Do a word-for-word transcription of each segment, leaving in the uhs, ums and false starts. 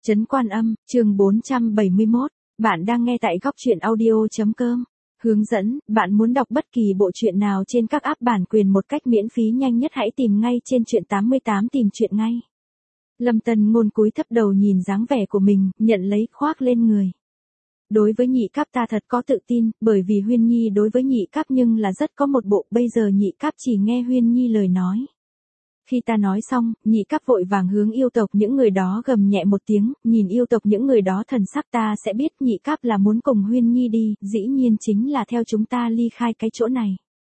Trấn Quan Âm, chương bốn trăm bảy mươi mốt, bạn đang nghe tại góc truyện audio.com. Hướng dẫn, bạn muốn đọc bất kỳ bộ truyện nào trên các app bản quyền một cách miễn phí nhanh nhất hãy tìm ngay trên truyện tám mươi tám tìm truyện ngay. Lâm Tân Ngôn cúi thấp đầu nhìn dáng vẻ của mình, nhận lấy khoác lên người. Đối với nhị cáp ta thật có tự tin, bởi vì Huyên Nhi đối với nhị cáp nhưng là rất có một bộ, bây giờ nhị cáp chỉ nghe Huyên Nhi lời nói. Khi ta nói xong, nhị cáp vội vàng hướng yêu tộc những người đó gầm nhẹ một tiếng, nhìn yêu tộc những người đó thần sắc ta sẽ biết nhị cáp là muốn cùng Huyên Nhi đi, dĩ nhiên chính là theo chúng ta ly khai cái chỗ này.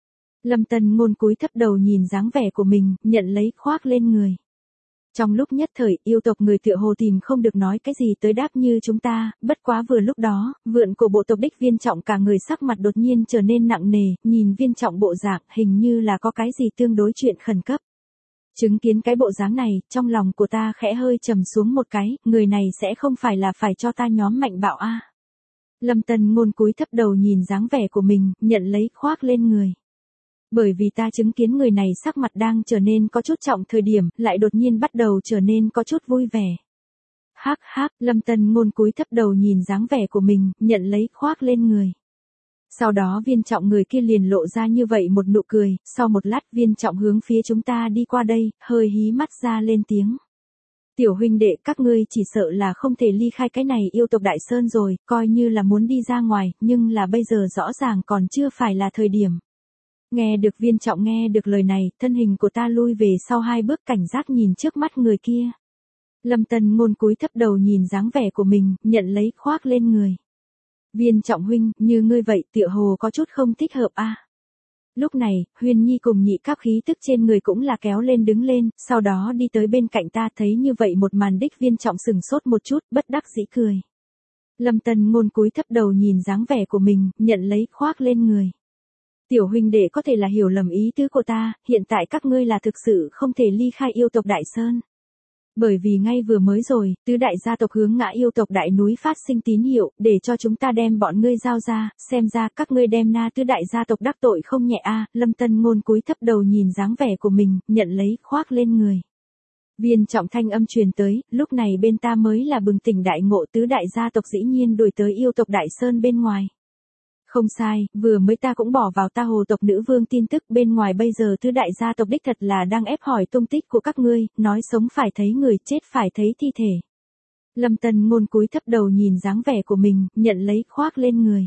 Lâm Tân Ngôn cúi thấp đầu nhìn dáng vẻ của mình, nhận lấy khoác lên người. Trong lúc nhất thời, yêu tộc người tựa hồ tìm không được nói cái gì tới đáp như chúng ta, bất quá vừa lúc đó, vượn của bộ tộc đích Viên Trọng cả người sắc mặt đột nhiên trở nên nặng nề, nhìn Viên Trọng bộ dạng, hình như là có cái gì tương đối chuyện khẩn cấp. Chứng kiến cái bộ dáng này, trong lòng của ta khẽ hơi trầm xuống một cái, người này sẽ không phải là phải cho ta nhóm mạnh bạo a. Lâm Tân Ngôn cúi thấp đầu nhìn dáng vẻ của mình, nhận lấy khoác lên người. Bởi vì ta chứng kiến người này sắc mặt đang trở nên có chút trọng thời điểm, lại đột nhiên bắt đầu trở nên có chút vui vẻ. Hắc hắc, Lâm Tân Ngôn cúi thấp đầu nhìn dáng vẻ của mình, nhận lấy khoác lên người. Sau đó Viên Trọng người kia liền lộ ra như vậy một nụ cười, sau một lát Viên Trọng hướng phía chúng ta đi qua đây, hơi hí mắt ra lên tiếng. Tiểu huynh đệ, các ngươi chỉ sợ là không thể ly khai cái này yêu tộc Đại Sơn rồi, coi như là muốn đi ra ngoài, nhưng là bây giờ rõ ràng còn chưa phải là thời điểm. Nghe được Viên Trọng nghe được lời này, thân hình của ta lui về sau hai bước cảnh giác nhìn trước mắt người kia. Lâm Tân Ngôn cúi thấp đầu nhìn dáng vẻ của mình, nhận lấy khoác lên người. Viên Trọng huynh, như ngươi vậy tựa hồ có chút không thích hợp a. À. Lúc này, Huyên Nhi cùng nhị cáp khí tức trên người cũng là kéo lên đứng lên, sau đó đi tới bên cạnh ta thấy như vậy một màn đích Viên Trọng sừng sốt một chút, bất đắc dĩ cười. Lâm Tân Ngôn cúi thấp đầu nhìn dáng vẻ của mình, nhận lấy khoác lên người. Tiểu huynh đệ có thể là hiểu lầm ý tứ của ta, hiện tại các ngươi là thực sự không thể ly khai yêu tộc Đại Sơn. Bởi vì ngay vừa mới rồi, tứ đại gia tộc hướng ngã yêu tộc đại núi phát sinh tín hiệu, để cho chúng ta đem bọn ngươi giao ra, xem ra các ngươi đem na tứ đại gia tộc đắc tội không nhẹ a. Lâm Tân Ngôn cúi thấp đầu nhìn dáng vẻ của mình, nhận lấy khoác lên người. Viên Trọng thanh âm truyền tới, lúc này bên ta mới là bừng tỉnh đại ngộ, tứ đại gia tộc dĩ nhiên đuổi tới yêu tộc Đại Sơn bên ngoài. Không sai, vừa mới ta cũng bỏ vào ta hồ tộc nữ vương tin tức bên ngoài bây giờ tứ đại gia tộc đích thật là đang ép hỏi tung tích của các ngươi, nói sống phải thấy người, chết phải thấy thi thể. Lâm Tân Ngôn cúi thấp đầu nhìn dáng vẻ của mình, nhận lấy khoác lên người.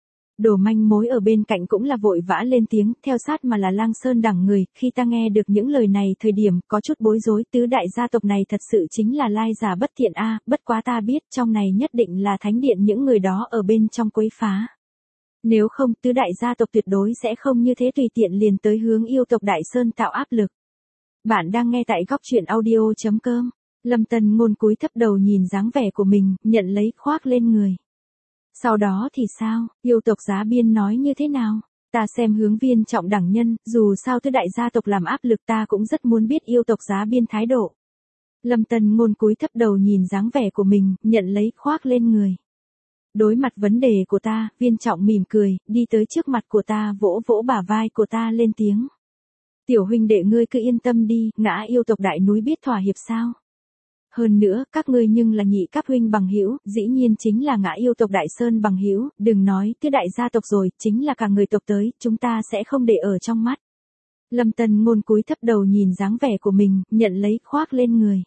Đồ manh mối ở bên cạnh cũng là vội vã lên tiếng, theo sát mà là Lang Sơn đẳng người, khi ta nghe được những lời này thời điểm có chút bối rối, tứ đại gia tộc này thật sự chính là lai giả bất thiện a, bất quá ta biết trong này nhất định là thánh điện những người đó ở bên trong quấy phá. Nếu không, tứ đại gia tộc tuyệt đối sẽ không như thế tùy tiện liền tới hướng yêu tộc Đại Sơn tạo áp lực. Bạn đang nghe tại góc truyện audio.com. Lâm Tân Ngôn cúi thấp đầu nhìn dáng vẻ của mình, nhận lấy khoác lên người. Sau đó thì sao, yêu tộc Giá Biên nói như thế nào? Ta xem hướng Viên Trọng đẳng nhân, dù sao tứ đại gia tộc làm áp lực ta cũng rất muốn biết yêu tộc Giá Biên thái độ. Lâm Tân Ngôn cúi thấp đầu nhìn dáng vẻ của mình, nhận lấy khoác lên người. Đối mặt vấn đề của ta, Viên Trọng mỉm cười, đi tới trước mặt của ta vỗ vỗ bả vai của ta lên tiếng. Tiểu huynh đệ ngươi cứ yên tâm đi, ngã yêu tộc đại núi biết thỏa hiệp sao? Hơn nữa, các ngươi nhưng là nhị cáp huynh bằng hữu, dĩ nhiên chính là ngã yêu tộc Đại Sơn bằng hữu, đừng nói tứ đại gia tộc rồi, chính là cả người tộc tới, chúng ta sẽ không để ở trong mắt. Lâm Tân Ngôn cúi thấp đầu nhìn dáng vẻ của mình, nhận lấy khoác lên người.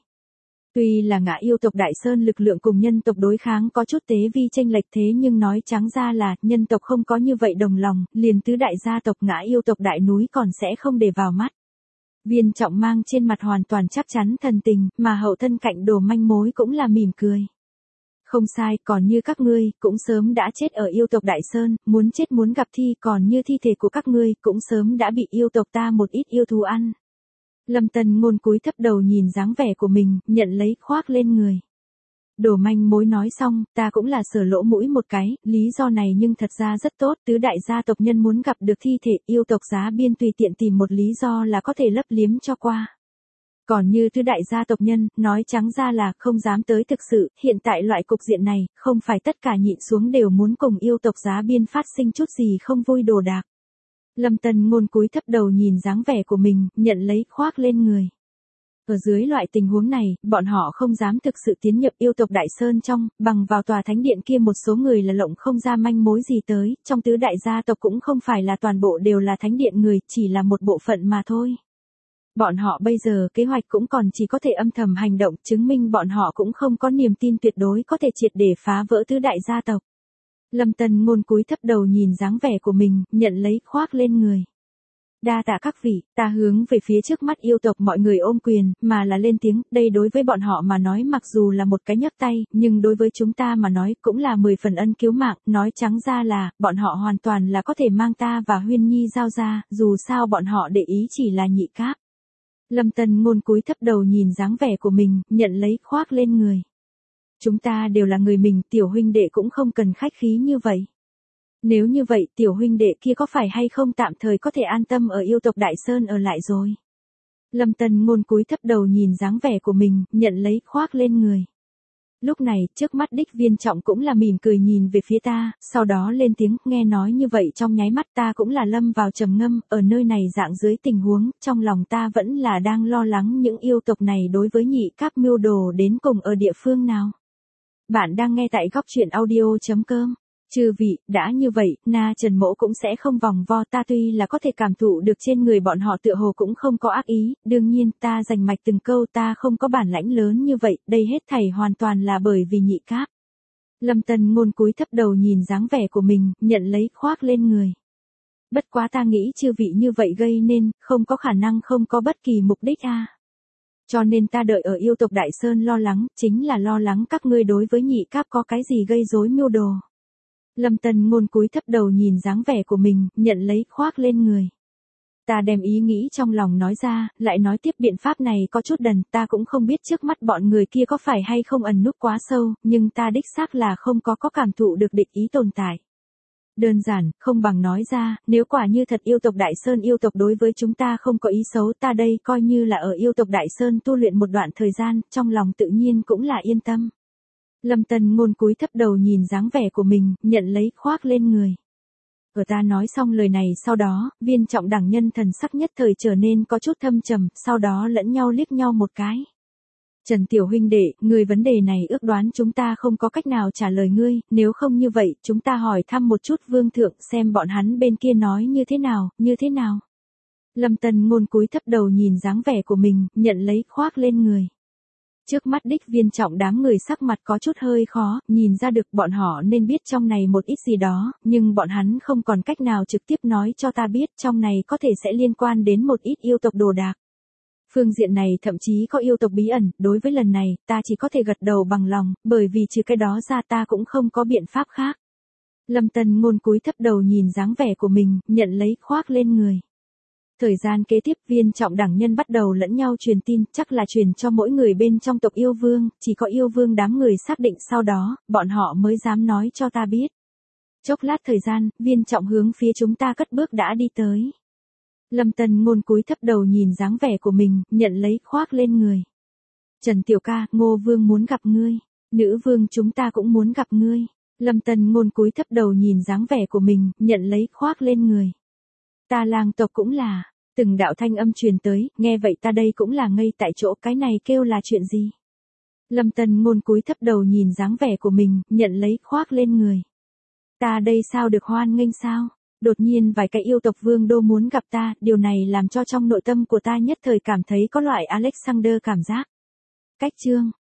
Tuy là ngã yêu tộc Đại Sơn lực lượng cùng nhân tộc đối kháng có chút tế vi chênh lệch thế nhưng nói trắng ra là nhân tộc không có như vậy đồng lòng, liền tứ đại gia tộc ngã yêu tộc đại núi còn sẽ không để vào mắt. Viên Trọng mang trên mặt hoàn toàn chắc chắn thần tình, mà hậu thân cạnh Đồ manh mối cũng là mỉm cười. Không sai, còn như các ngươi, cũng sớm đã chết ở yêu tộc Đại Sơn, muốn chết muốn gặp thi, còn như thi thể của các ngươi, cũng sớm đã bị yêu tộc ta một ít yêu thú ăn. Lâm Tân Ngôn cúi thấp đầu nhìn dáng vẻ của mình, nhận lấy khoác lên người. Đồ manh mối nói xong, ta cũng là sờ lỗ mũi một cái, lý do này nhưng thật ra rất tốt, tứ đại gia tộc nhân muốn gặp được thi thể, yêu tộc Giá Biên tùy tiện tìm một lý do là có thể lấp liếm cho qua. Còn như tứ đại gia tộc nhân, nói trắng ra là không dám tới thực sự, hiện tại loại cục diện này, không phải tất cả nhịn xuống đều muốn cùng yêu tộc Giá Biên phát sinh chút gì không vui đồ đạc. Lâm Tân Ngôn cúi thấp đầu nhìn dáng vẻ của mình, nhận lấy khoác lên người. Ở dưới loại tình huống này, bọn họ không dám thực sự tiến nhập yêu tộc Đại Sơn trong, bằng vào tòa thánh điện kia một số người là lộng không ra manh mối gì tới, trong tứ đại gia tộc cũng không phải là toàn bộ đều là thánh điện người, chỉ là một bộ phận mà thôi. Bọn họ bây giờ kế hoạch cũng còn chỉ có thể âm thầm hành động, chứng minh bọn họ cũng không có niềm tin tuyệt đối có thể triệt để phá vỡ tứ đại gia tộc. Lâm Tân Ngôn cúi thấp đầu nhìn dáng vẻ của mình, nhận lấy khoác lên người. Đa tạ các vị, ta hướng về phía trước mắt yêu tộc mọi người ôm quyền, mà là lên tiếng, đây đối với bọn họ mà nói mặc dù là một cái nhấc tay, nhưng đối với chúng ta mà nói cũng là mười phần ân cứu mạng, nói trắng ra là, bọn họ hoàn toàn là có thể mang ta và Huyên Nhi giao ra, dù sao bọn họ để ý chỉ là nhị cáp. Lâm Tân Ngôn cúi thấp đầu nhìn dáng vẻ của mình, nhận lấy khoác lên người. Chúng ta đều là người mình, tiểu huynh đệ cũng không cần khách khí như vậy. Nếu như vậy, tiểu huynh đệ kia có phải hay không tạm thời có thể an tâm ở yêu tộc Đại Sơn ở lại rồi. Lâm Tân Ngôn cúi thấp đầu nhìn dáng vẻ của mình, nhận lấy khoác lên người. Lúc này, trước mắt Đích Viên Trọng cũng là mỉm cười nhìn về phía ta, sau đó lên tiếng, nghe nói như vậy trong nháy mắt ta cũng là lâm vào trầm ngâm, ở nơi này dạng dưới tình huống, trong lòng ta vẫn là đang lo lắng những yêu tộc này đối với nhị cáp mưu đồ đến cùng ở địa phương nào. Bạn đang nghe tại góc truyện audio chấm com. Chư vị, đã như vậy, Na Trần Mỗ cũng sẽ không vòng vo, ta tuy là có thể cảm thụ được trên người bọn họ tựa hồ cũng không có ác ý, đương nhiên ta rành mạch từng câu ta không có bản lãnh lớn như vậy, đây hết thảy hoàn toàn là bởi vì nhị cáp. Lâm Tân Ngôn cúi thấp đầu nhìn dáng vẻ của mình, nhận lấy khoác lên người. Bất quá ta nghĩ chư vị như vậy gây nên, không có khả năng không có bất kỳ mục đích a. À. Cho nên ta đợi ở yêu tộc Đại Sơn lo lắng, chính là lo lắng các ngươi đối với nhị cáp có cái gì gây rối mưu đồ. Lâm Tân Ngôn cúi thấp đầu nhìn dáng vẻ của mình, nhận lấy khoác lên người. Ta đem ý nghĩ trong lòng nói ra, lại nói tiếp biện pháp này có chút đần, ta cũng không biết trước mắt bọn người kia có phải hay không ẩn núp quá sâu, nhưng ta đích xác là không có có cảm thụ được địch ý tồn tại. Đơn giản, không bằng nói ra, nếu quả như thật yêu tộc Đại Sơn yêu tộc đối với chúng ta không có ý xấu, ta đây coi như là ở yêu tộc Đại Sơn tu luyện một đoạn thời gian, trong lòng tự nhiên cũng là yên tâm. Lâm Tân Ngôn cúi thấp đầu nhìn dáng vẻ của mình, nhận lấy khoác lên người. Ở ta nói xong lời này sau đó, Viên Trọng đẳng nhân thần sắc nhất thời trở nên có chút thâm trầm, sau đó lẫn nhau liếc nhau một cái. Trần Tiểu huynh đệ, người vấn đề này ước đoán chúng ta không có cách nào trả lời ngươi, nếu không như vậy, chúng ta hỏi thăm một chút Vương Thượng xem bọn hắn bên kia nói như thế nào, như thế nào. Lâm Tân Ngôn cúi thấp đầu nhìn dáng vẻ của mình, nhận lấy khoác lên người. Trước mắt Đích Viên Trọng đám người sắc mặt có chút hơi khó, nhìn ra được bọn họ nên biết trong này một ít gì đó, nhưng bọn hắn không còn cách nào trực tiếp nói cho ta biết trong này có thể sẽ liên quan đến một ít yêu tộc đồ đạc. Phương diện này thậm chí có yêu tộc bí ẩn, đối với lần này, ta chỉ có thể gật đầu bằng lòng, bởi vì trừ cái đó ra ta cũng không có biện pháp khác. Lâm Tân Ngôn cúi thấp đầu nhìn dáng vẻ của mình, nhận lấy khoác lên người. Thời gian kế tiếp Viên Trọng đẳng nhân bắt đầu lẫn nhau truyền tin, chắc là truyền cho mỗi người bên trong tộc yêu vương, chỉ có yêu vương đám người xác định sau đó, bọn họ mới dám nói cho ta biết. Chốc lát thời gian, Viên Trọng hướng phía chúng ta cất bước đã đi tới. Lâm Tân Ngôn cúi thấp đầu nhìn dáng vẻ của mình, nhận lấy khoác lên người. Trần Tiểu ca, Ngô Vương muốn gặp ngươi. Nữ vương chúng ta cũng muốn gặp ngươi. Lâm Tân Ngôn cúi thấp đầu nhìn dáng vẻ của mình, nhận lấy khoác lên người. Ta lang tộc cũng là, từng đạo thanh âm truyền tới, nghe vậy ta đây cũng là ngây tại chỗ, cái này kêu là chuyện gì? Lâm Tân Ngôn cúi thấp đầu nhìn dáng vẻ của mình, nhận lấy khoác lên người. Ta đây sao được hoan nghênh sao? Đột nhiên vài cái yêu tộc vương đô muốn gặp ta, điều này làm cho trong nội tâm của ta nhất thời cảm thấy có loại Alexander cảm giác. Cách chương